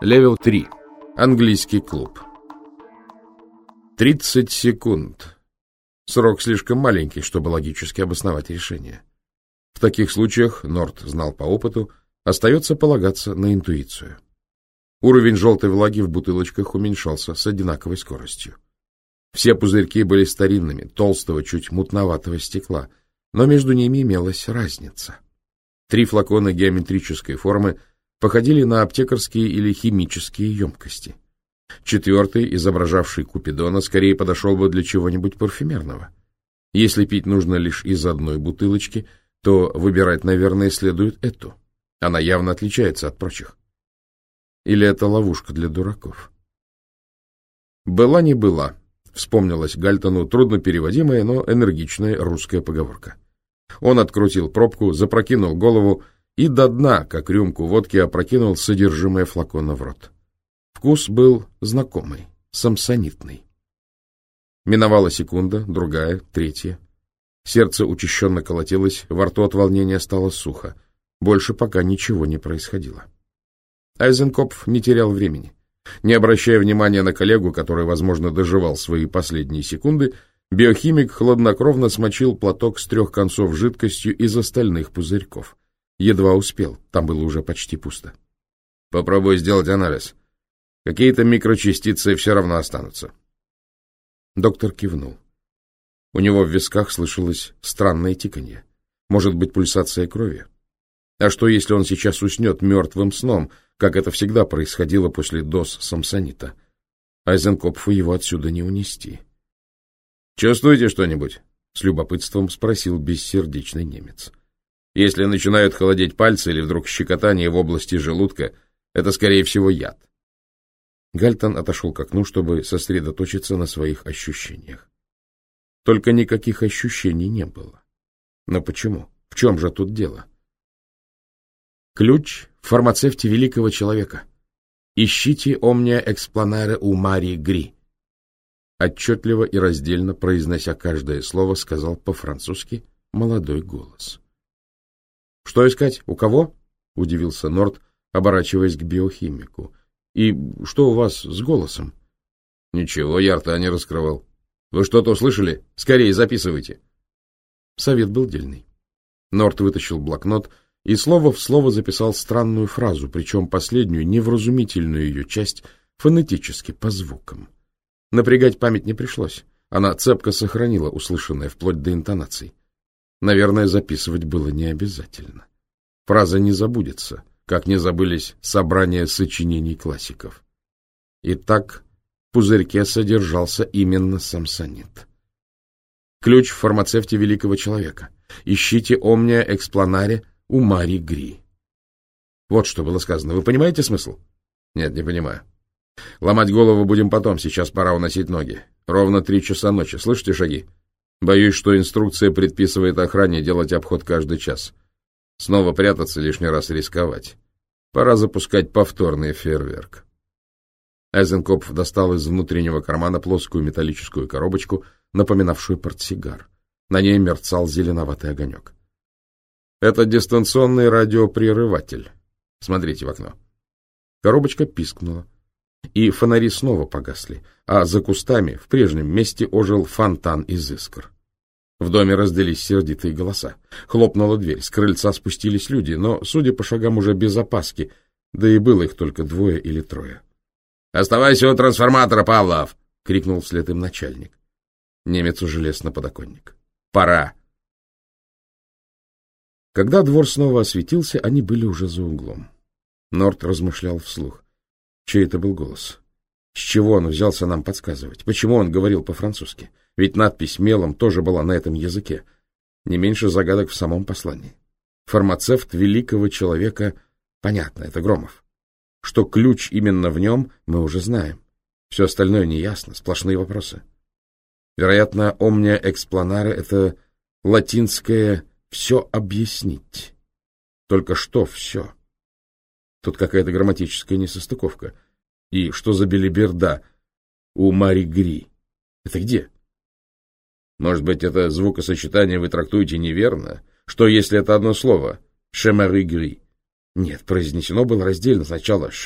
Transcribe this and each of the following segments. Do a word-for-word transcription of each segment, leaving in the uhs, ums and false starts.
Левел три. Английский клуб. тридцать секунд. Срок слишком маленький, чтобы логически обосновать решение. В таких случаях, Норт знал по опыту, остается полагаться на интуицию. Уровень желтой влаги в бутылочках уменьшался с одинаковой скоростью. Все пузырьки были старинными, толстого, чуть мутноватого стекла, но между ними имелась разница. Три флакона геометрической формы походили на аптекарские или химические емкости. Четвертый, изображавший Купидона, скорее подошел бы для чего-нибудь парфюмерного. Если пить нужно лишь из одной бутылочки, то выбирать, наверное, следует эту. Она явно отличается от прочих. Или это ловушка для дураков? «Была не была», — вспомнилась Гальтону труднопереводимая, но энергичная русская поговорка. Он открутил пробку, запрокинул голову и до дна, как рюмку водки, опрокинул содержимое флакона в рот. Вкус был знакомый, самсонитный. Миновала секунда, другая, третья. Сердце учащенно колотилось, во рту от волнения стало сухо. Больше пока ничего не происходило. Айзенкопф не терял времени. Не обращая внимания на коллегу, который, возможно, доживал свои последние секунды, биохимик хладнокровно смочил платок с трех концов жидкостью из остальных пузырьков. Едва успел, там было уже почти пусто. «Попробуй сделать анализ. Какие-то микрочастицы все равно останутся». Доктор кивнул. У него в висках слышалось странное тиканье. Может быть, пульсация крови? А что, если он сейчас уснет мертвым сном, как это всегда происходило после доз самсонита? Айзенкопфу его отсюда не унести. «Чувствуете что-нибудь?» — с любопытством спросил бессердечный немец. «Если начинают холодеть пальцы или вдруг щекотание в области желудка, это, скорее всего, яд». Гальтон отошел к окну, чтобы сосредоточиться на своих ощущениях. Только никаких ощущений не было. Но почему? В чем же тут дело? Ключ в фармацевте великого человека. Ищите omnia explanare у Мари Гри. Отчетливо и раздельно, произнося каждое слово, сказал по-французски молодой голос. — Что искать? У кого? — удивился Норт, оборачиваясь к биохимику. — И что у вас с голосом? — Ничего, я рта не раскрывал. Вы что-то услышали? Скорее записывайте. Совет был дельный. Норт вытащил блокнот и слово в слово записал странную фразу, причем последнюю, невразумительную ее часть, фонетически, по звукам. Напрягать память не пришлось. Она цепко сохранила услышанное вплоть до интонаций. Наверное, записывать было не обязательно. Фраза не забудется, как не забылись собрания сочинений классиков. Итак, в пузырьке содержался именно самсонит. Ключ в фармацевте великого человека. Ищите omnia explanare у Мари Гри. Вот что было сказано. Вы понимаете смысл? Нет, не понимаю. Ломать голову будем потом, сейчас пора уносить ноги. Ровно три часа ночи. Слышите шаги? Боюсь, что инструкция предписывает охране делать обход каждый час. Снова прятаться, лишний раз рисковать. Пора запускать повторный фейерверк. Айзенкопф достал из внутреннего кармана плоскую металлическую коробочку, напоминавшую портсигар. На ней мерцал зеленоватый огонек. Это дистанционный радиопрерыватель. Смотрите в окно. Коробочка пискнула, и фонари снова погасли, а за кустами в прежнем месте ожил фонтан из искр. В доме раздались сердитые голоса. Хлопнула дверь, с крыльца спустились люди, но, судя по шагам, уже без опаски, да и было их только двое или трое. — Оставайся у трансформатора, Павлов! — крикнул вслед им начальник. Немец уже лез на подоконник. — Пора! Когда двор снова осветился, они были уже за углом. Норт размышлял вслух. Чей это был голос? С чего он взялся нам подсказывать? Почему он говорил по-французски? Ведь надпись мелом тоже была на этом языке. Не меньше загадок в самом послании. Фармацевт великого человека, понятно, это Громов. Что ключ именно в нем, мы уже знаем. Все остальное неясно, сплошные вопросы. Вероятно, omnia explanare — это латинское «все объяснить». Только что все? Тут какая-то грамматическая несостыковка. И что за белиберда у Мари Гри? Это где? Может быть, это звукосочетание вы трактуете неверно? Что, если это одно слово? «Ше Мари Гри»? Нет, произнесено было раздельно. Сначала «ше»,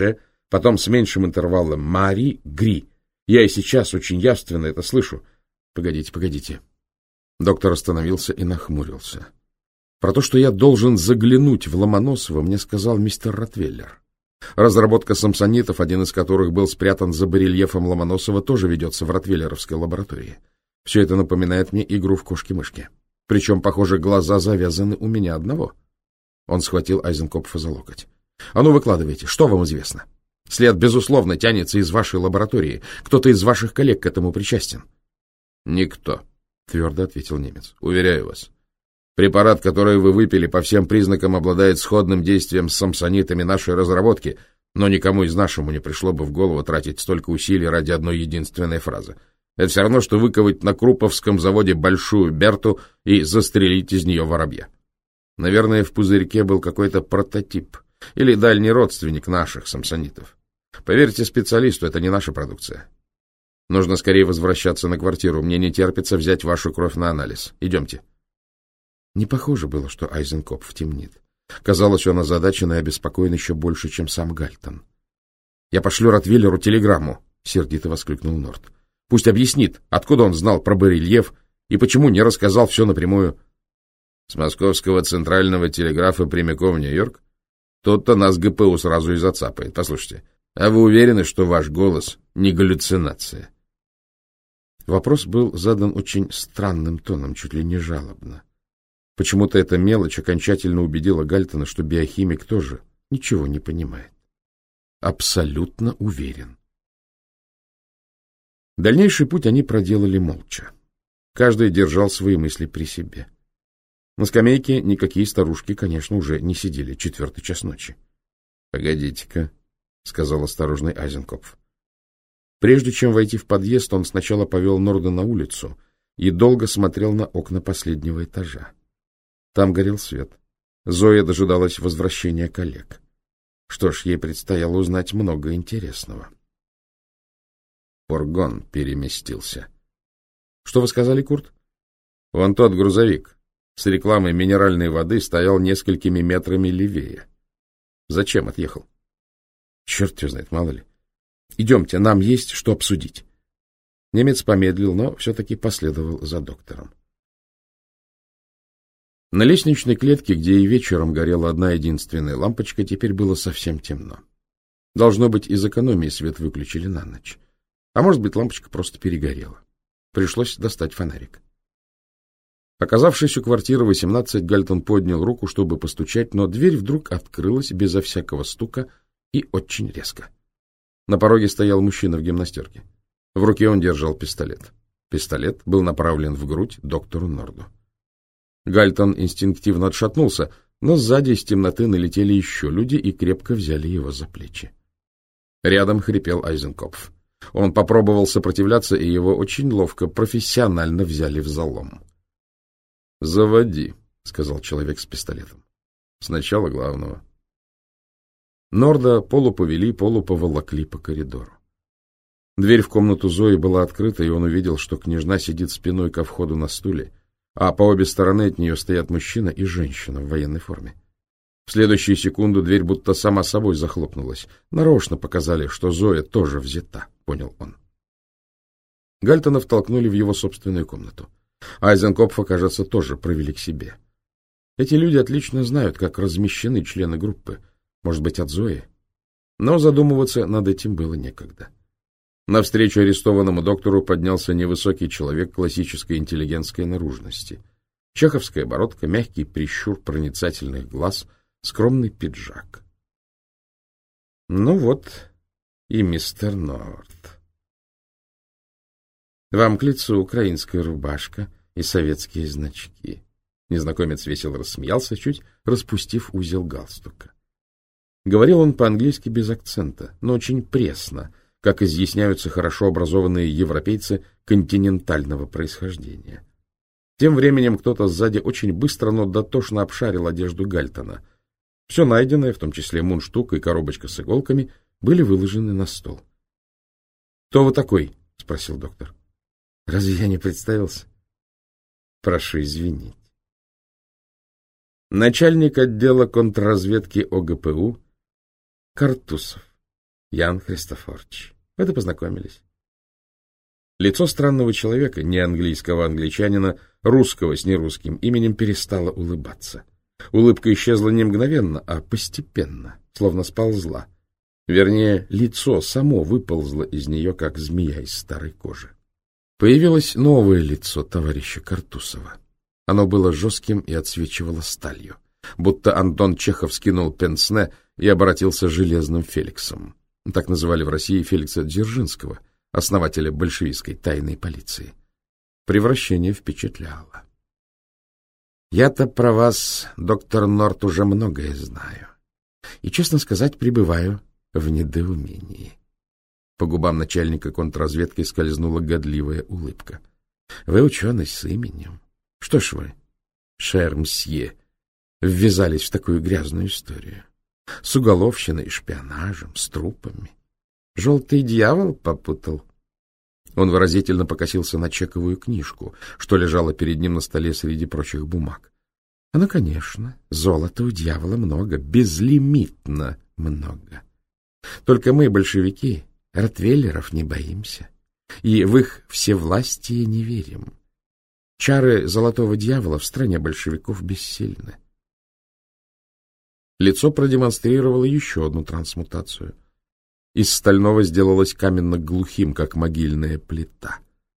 Потом с меньшим интервалом Мари Гри. Я и сейчас очень явственно это слышу. Погодите, погодите. Доктор остановился и нахмурился. Про то, что я должен заглянуть в Ломоносова, мне сказал мистер Ротвейлер. Разработка самсонитов, один из которых был спрятан за барельефом Ломоносова, тоже ведется в ротвейлеровской лаборатории. Все это напоминает мне игру в кошки-мышки. Причем, похоже, глаза завязаны у меня одного. Он схватил Айзенкопфа за локоть. — А ну, выкладывайте, что вам известно? След, безусловно, тянется из вашей лаборатории. Кто-то из ваших коллег к этому причастен. — Никто, — твердо ответил немец. — Уверяю вас. Препарат, который вы выпили, по всем признакам обладает сходным действием с самсонитами нашей разработки, но никому из нашему не пришло бы в голову тратить столько усилий ради одной единственной фразы. Это все равно, что выковать на Круповском заводе большую Берту и застрелить из нее воробья. Наверное, в пузырьке был какой-то прототип или дальний родственник наших самсонитов. Поверьте специалисту, это не наша продукция. Нужно скорее возвращаться на квартиру. Мне не терпится взять вашу кровь на анализ. Идемте. Не похоже было, что Айзенкопф темнит. Казалось, он озадачен и обеспокоен еще больше, чем сам Гальтон. — Я пошлю Ротвейлеру телеграмму, — сердито воскликнул Норт. — Пусть объяснит, откуда он знал про барельеф и почему не рассказал все напрямую. — С московского центрального телеграфа прямиком в Нью-Йорк? Тот-то нас ГПУ сразу и зацапает. Послушайте, а вы уверены, что ваш голос не галлюцинация? Вопрос был задан очень странным тоном, чуть ли не жалобно. Почему-то эта мелочь окончательно убедила Гальтона, что биохимик тоже ничего не понимает. Абсолютно уверен. Дальнейший путь они проделали молча. Каждый держал свои мысли при себе. На скамейке никакие старушки, конечно, уже не сидели, четвертый час ночи. — Погодите-ка, — сказал осторожный Айзенкопф. Прежде чем войти в подъезд, он сначала повел Норда на улицу и долго смотрел на окна последнего этажа. Там горел свет. Зоя дожидалась возвращения коллег. Что ж, ей предстояло узнать много интересного. Фургон переместился. — Что вы сказали, Курт? — Вон тот грузовик с рекламой минеральной воды стоял несколькими метрами левее. Зачем отъехал? — Черт его знает, мало ли. Идемте, нам есть что обсудить. Немец помедлил, но все-таки последовал за доктором. На лестничной клетке, где и вечером горела одна единственная лампочка, теперь было совсем темно. Должно быть, из экономии свет выключили на ночь. А может быть, лампочка просто перегорела. Пришлось достать фонарик. Оказавшись у квартиры восемнадцать, Гальтон поднял руку, чтобы постучать, но дверь вдруг открылась безо всякого стука и очень резко. На пороге стоял мужчина в гимнастерке. В руке он держал пистолет. Пистолет был направлен в грудь доктору Норду. Гальтон инстинктивно отшатнулся, но сзади из темноты налетели еще люди и крепко взяли его за плечи. Рядом хрипел Айзенкопф. Он попробовал сопротивляться, и его очень ловко, профессионально взяли в залом. — Заводи, — сказал человек с пистолетом. — Сначала главного. Норда полуповели, полуповолокли по коридору. Дверь в комнату Зои была открыта, и он увидел, что княжна сидит спиной ко входу на стуле, а по обе стороны от нее стоят мужчина и женщина в военной форме. В следующую секунду дверь будто сама собой захлопнулась. Нарочно показали, что Зоя тоже взята, понял он. Гальтона втолкнули в его собственную комнату. Айзенкопфа, кажется, тоже провели к себе. Эти люди отлично знают, как размещены члены группы, может быть, от Зои. Но задумываться над этим было некогда. Навстречу арестованному доктору поднялся невысокий человек классической интеллигентской наружности. Чеховская бородка, мягкий прищур проницательных глаз, скромный пиджак. Ну вот и мистер Норт. Вам к лицу украинская рубашка и советские значки. Незнакомец весело рассмеялся, чуть распустив узел галстука. Говорил он по-английски без акцента, но очень пресно, как изъясняются хорошо образованные европейцы континентального происхождения. Тем временем кто-то сзади очень быстро, но дотошно обшарил одежду Гальтона. Все найденное, в том числе мундштук и коробочка с иголками, были выложены на стол. — Кто вы такой? — спросил доктор. — Разве я не представился? — Прошу извинить. Начальник отдела контрразведки ОГПУ Картусов. Ян Христофорович. Вот и познакомились. Лицо странного человека, не английского англичанина, русского с нерусским именем, перестало улыбаться. Улыбка исчезла не мгновенно, а постепенно, словно сползла. Вернее, лицо само выползло из нее, как змея из старой кожи. Появилось новое лицо товарища Картусова. Оно было жестким и отсвечивало сталью, будто Антон Чехов скинул пенсне и обратился железным Феликсом. Так называли в России Феликса Дзержинского, основателя большевистской тайной полиции. Превращение впечатляло. Я-то про вас, доктор Норт, уже многое знаю. И, честно сказать, пребываю в недоумении. По губам начальника контрразведки скользнула годливая улыбка. Вы ученый с именем. Что ж вы, шер мсье, ввязались в такую грязную историю? С уголовщиной, шпионажем, с трупами. Желтый дьявол попутал. Он выразительно покосился на чековую книжку, что лежала перед ним на столе среди прочих бумаг. А ну, конечно, золота у дьявола много, безлимитно много. Только мы, большевики, ротвейлеров не боимся, и в их всевластие не верим. Чары золотого дьявола в стране большевиков бессильны. Лицо продемонстрировало еще одну трансмутацию. Из стального сделалось каменно-глухим, как могильная плита.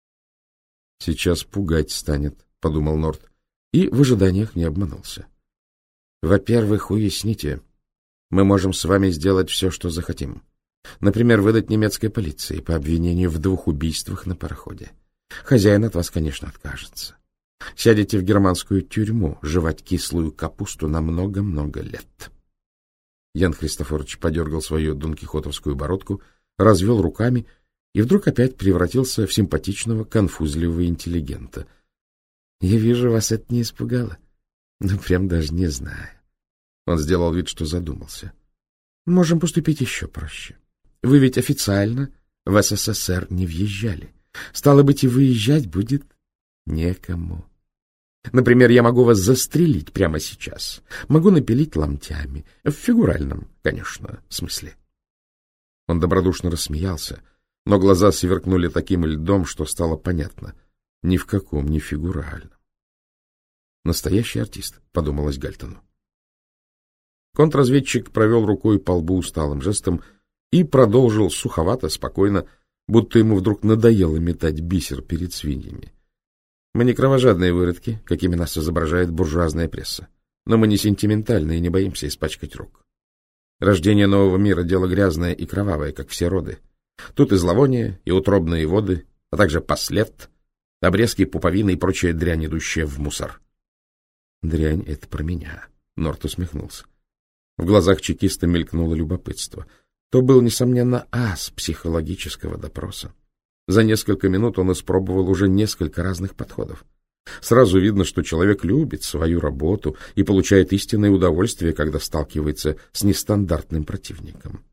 «Сейчас пугать станет», — подумал Норт, и в ожиданиях не обманулся. «Во-первых, уясните, мы можем с вами сделать все, что захотим. Например, выдать немецкой полиции по обвинению в двух убийствах на пароходе. Хозяин от вас, конечно, откажется. Сядете в германскую тюрьму жевать кислую капусту на много-много лет». Ян Христофорович подергал свою донкихотовскую бородку, развел руками и вдруг опять превратился в симпатичного, конфузливого интеллигента. — Я вижу, вас это не испугало. Ну, прям даже не знаю. Он сделал вид, что задумался. — Можем поступить еще проще. Вы ведь официально в СССР не въезжали. Стало быть, и выезжать будет некому. Например, я могу вас застрелить прямо сейчас. Могу напилить ломтями. В фигуральном, конечно, смысле. Он добродушно рассмеялся, но глаза сверкнули таким льдом, что стало понятно. Ни в каком не фигуральном. Настоящий артист, подумалось Гальтону. Контрразведчик провел рукой по лбу усталым жестом и продолжил суховато, спокойно, будто ему вдруг надоело метать бисер перед свиньями. Мы не кровожадные выродки, какими нас изображает буржуазная пресса, но мы не сентиментальны и не боимся испачкать рук. Рождение нового мира — дело грязное и кровавое, как все роды. Тут и зловоние, и утробные воды, а также послед, обрезки пуповины и прочая дрянь, идущая в мусор. Дрянь — это про меня, — Норт усмехнулся. В глазах чекиста мелькнуло любопытство. То был, несомненно, ас психологического допроса. За несколько минут он испробовал уже несколько разных подходов. Сразу видно, что человек любит свою работу и получает истинное удовольствие, когда сталкивается с нестандартным противником.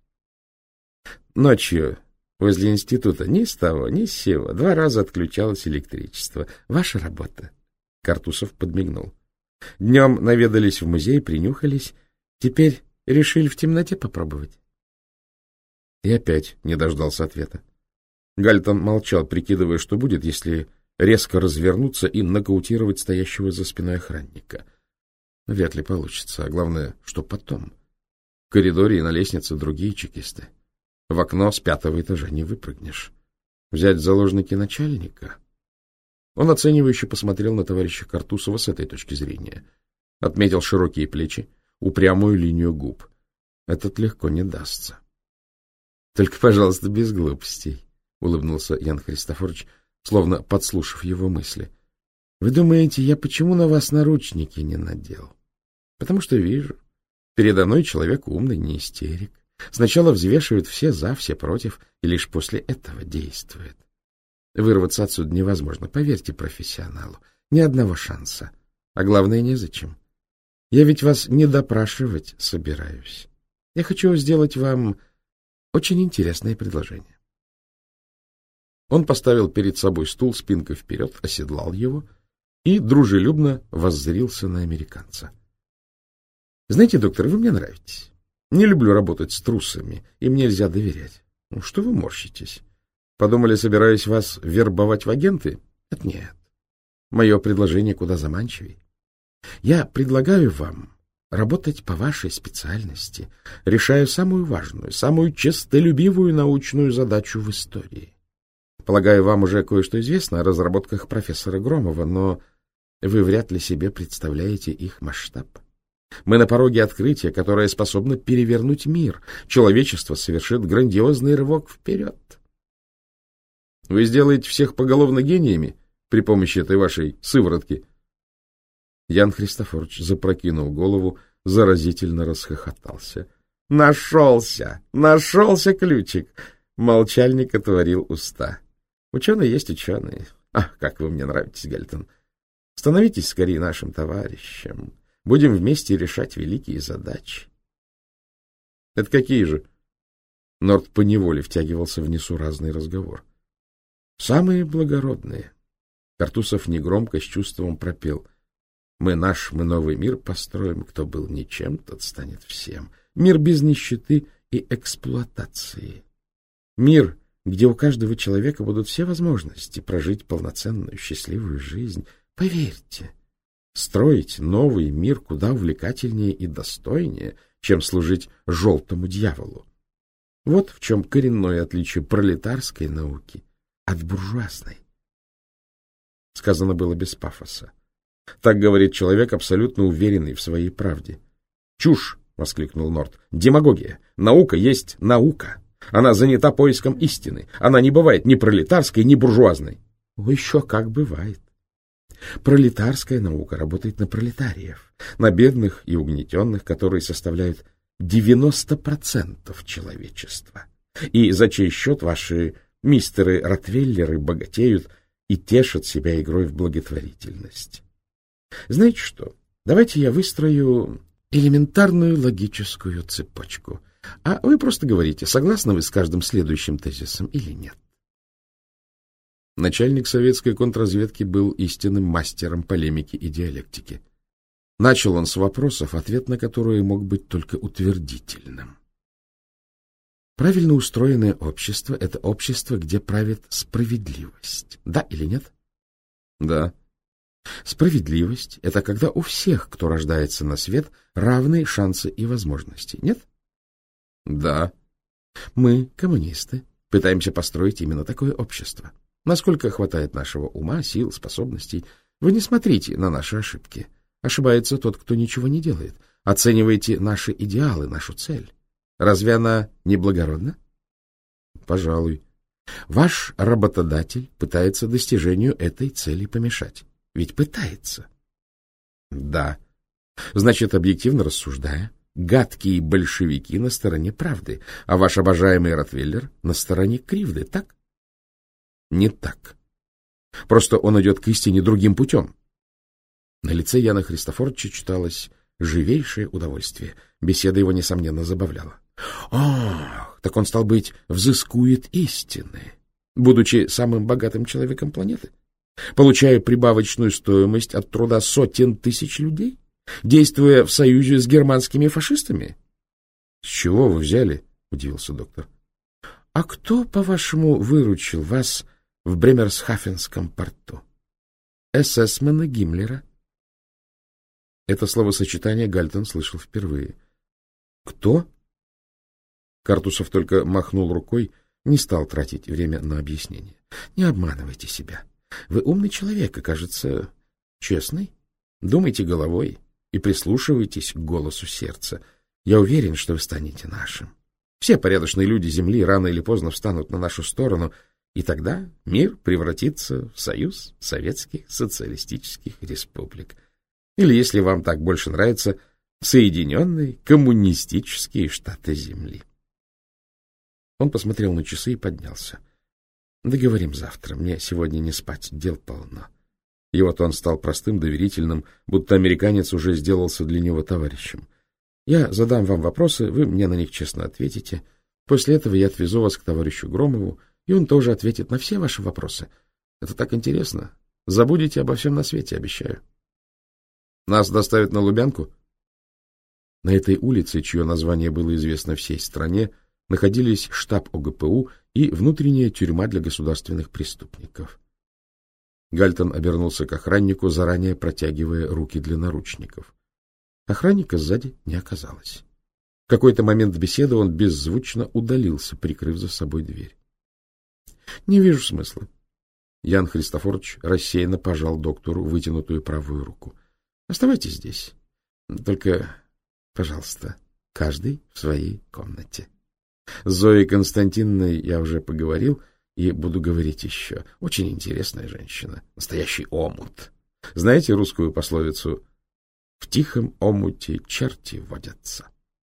Ночью возле института ни с того, ни с сего два раза отключалось электричество. Ваша работа. Картусов подмигнул. Днем наведались в музей, принюхались. Теперь решили в темноте попробовать. И опять не дождался ответа. Гальтон молчал, прикидывая, что будет, если резко развернуться и нокаутировать стоящего за спиной охранника. Вряд ли получится, а главное, что потом. В коридоре и на лестнице другие чекисты. В окно с пятого этажа не выпрыгнешь. Взять в заложники начальника? Он оценивающе посмотрел на товарища Картусова с этой точки зрения. Отметил широкие плечи, упрямую линию губ. Этот легко не дастся. — Только, пожалуйста, без глупостей, — улыбнулся Ян Христофорович, словно подслушав его мысли. — Вы думаете, я почему на вас наручники не надел? Потому что вижу. Передо мной человек умный, не истерик. Сначала взвешивает все за, все против, и лишь после этого действует. Вырваться отсюда невозможно, поверьте профессионалу. Ни одного шанса. А главное, незачем. Я ведь вас не допрашивать собираюсь. Я хочу сделать вам очень интересное предложение. Он поставил перед собой стул спинкой вперед, оседлал его и дружелюбно воззрился на американца. — Знаете, доктор, вы мне нравитесь. Не люблю работать с трусами, им нельзя доверять. Ну, что вы морщитесь? Подумали, собираюсь вас вербовать в агенты? Нет, нет. Мое предложение куда заманчивее. Я предлагаю вам работать по вашей специальности, решая самую важную, самую честолюбивую научную задачу в истории. Полагаю, вам уже кое-что известно о разработках профессора Громова, но вы вряд ли себе представляете их масштаб. Мы на пороге открытия, которое способно перевернуть мир. Человечество совершит грандиозный рывок вперед. Вы сделаете всех поголовно гениями при помощи этой вашей сыворотки? Ян Христофорович запрокинул голову, заразительно расхохотался. Нашелся! Нашелся ключик! Молчальник отворил уста. Ученые есть ученые. Ах, как вы мне нравитесь, Гальтон. Становитесь скорее нашим товарищем. Будем вместе решать великие задачи. Это какие же? Норт поневоле втягивался в несуразный разговор. Самые благородные. Картусов негромко с чувством пропел. Мы наш, мы новый мир построим. Кто был ничем, тот станет всем. Мир без нищеты и эксплуатации. Мир, где у каждого человека будут все возможности прожить полноценную, счастливую жизнь. Поверьте, строить новый мир куда увлекательнее и достойнее, чем служить желтому дьяволу. Вот в чем коренное отличие пролетарской науки от буржуазной. Сказано было без пафоса. Так говорит человек, абсолютно уверенный в своей правде. «Чушь!» — воскликнул Норт. «Демагогия! Наука есть наука! Она занята поиском истины. Она не бывает ни пролетарской, ни буржуазной». О, еще как бывает. Пролетарская наука работает на пролетариев, на бедных и угнетенных, которые составляют девяносто процентов человечества. И за чей счет ваши мистеры Ротвейлеры богатеют и тешат себя игрой в благотворительность. Знаете что? Давайте я выстрою элементарную логическую цепочку, а вы просто говорите, согласны вы с каждым следующим тезисом или нет. Начальник советской контрразведки был истинным мастером полемики и диалектики. Начал он с вопросов, ответ на которые мог быть только утвердительным. Правильно устроенное общество — это общество, где правит справедливость. Да или нет? Да. Справедливость — это когда у всех, кто рождается на свет, равные шансы и возможности. Нет? Да. Мы, коммунисты, пытаемся построить именно такое общество. Насколько хватает нашего ума, сил, способностей. Вы не смотрите на наши ошибки. Ошибается тот, кто ничего не делает. Оценивайте наши идеалы, нашу цель. Разве она не благородна? Пожалуй. Ваш работодатель пытается достижению этой цели помешать. Ведь пытается. Да. Значит, объективно рассуждая, гадкие большевики на стороне правды, а ваш обожаемый Ротвейлер на стороне кривды, так? Не так. Просто он идет к истине другим путем. На лице Яна Христофоровича читалось живейшее удовольствие. Беседа его, несомненно, забавляла. Ах, так он, стал быть, взыскует истины, будучи самым богатым человеком планеты, получая прибавочную стоимость от труда сотен тысяч людей, действуя в союзе с германскими фашистами. — С чего вы взяли? — удивился доктор. — А кто, по-вашему, выручил вас в Бремерсхафенском порту? Эсэсмена Гиммлера. Это словосочетание Гальтон слышал впервые. — Кто? Картусов только махнул рукой, не стал тратить время на объяснение. — Не обманывайте себя. Вы умный человек и, кажется, честный. Думайте головой и прислушивайтесь к голосу сердца. Я уверен, что вы станете нашим. Все порядочные люди Земли рано или поздно встанут на нашу сторону, и тогда мир превратится в союз советских социалистических республик. Или, если вам так больше нравится, Соединенные коммунистические штаты Земли. Он посмотрел на часы и поднялся. — Договорим завтра. Мне сегодня не спать, дел полно. И вот он стал простым, доверительным, будто американец уже сделался для него товарищем. Я задам вам вопросы, вы мне на них честно ответите. После этого я отвезу вас к товарищу Громову, и он тоже ответит на все ваши вопросы. Это так интересно. Забудете обо всем на свете, обещаю. Нас доставят на Лубянку? На этой улице, чье название было известно всей стране, находились штаб О Г П У и внутренняя тюрьма для государственных преступников. Гальтон обернулся к охраннику, заранее протягивая руки для наручников. Охранника сзади не оказалось. В какой-то момент беседы он беззвучно удалился, прикрыв за собой дверь. — Не вижу смысла. Ян Христофорович рассеянно пожал доктору вытянутую правую руку. — Оставайтесь здесь. Только, пожалуйста, каждый в своей комнате. С Зоей Константиновной я уже поговорил и буду говорить еще. Очень интересная женщина. Настоящий омут. Знаете русскую пословицу «В тихом омуте черти водятся»?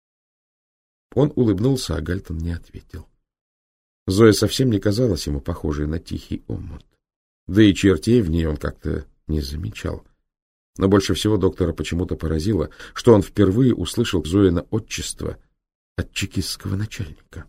Он улыбнулся, а Гальтон не ответил. Зоя совсем не казалась ему похожей на тихий омут. Да и чертей в ней он как-то не замечал. Но больше всего доктора почему-то поразило, что он впервые услышал Зоино отчество от чекистского начальника.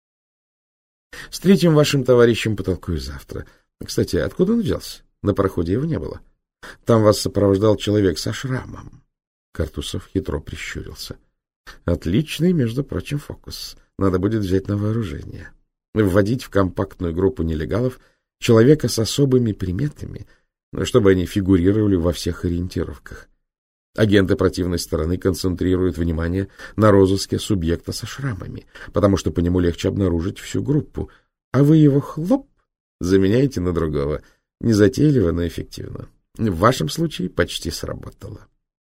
— С третьим вашим товарищем потолкую завтра. Кстати, откуда он взялся? На пароходе его не было. Там вас сопровождал человек со шрамом. Картусов хитро прищурился. — Отличный, между прочим, фокус. Надо будет взять на вооружение. Вводить в компактную группу нелегалов человека с особыми приметами, чтобы они фигурировали во всех ориентировках. Агенты противной стороны концентрируют внимание на розыске субъекта со шрамами, потому что по нему легче обнаружить всю группу, а вы его хлоп заменяете на другого. Незатейливо, но эффективно. В вашем случае почти сработало.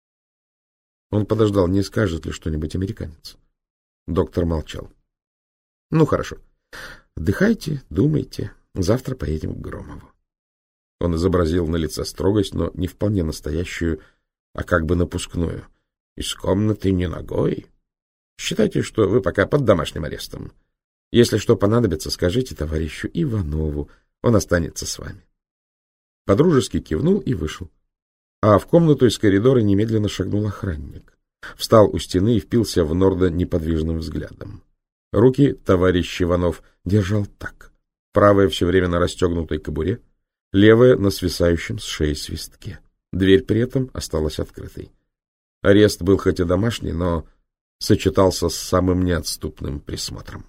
Он подождал, не скажет ли что-нибудь американец. Доктор молчал. — Ну, хорошо. Отдыхайте, думайте. Завтра поедем к Громову. Он изобразил на лице строгость, но не вполне настоящую, а как бы напускную. Из комнаты не ногой. Считайте, что вы пока под домашним арестом. Если что понадобится, скажите товарищу Иванову. Он останется с вами. Подружески кивнул и вышел. А в комнату из коридора немедленно шагнул охранник. Встал у стены и впился в Норда неподвижным взглядом. Руки товарищ Иванов держал так. Правая все время на расстегнутой кобуре, левая на свисающем с шеи свистке. Дверь при этом осталась открытой. Арест был хоть и домашний, но сочетался с самым неотступным присмотром.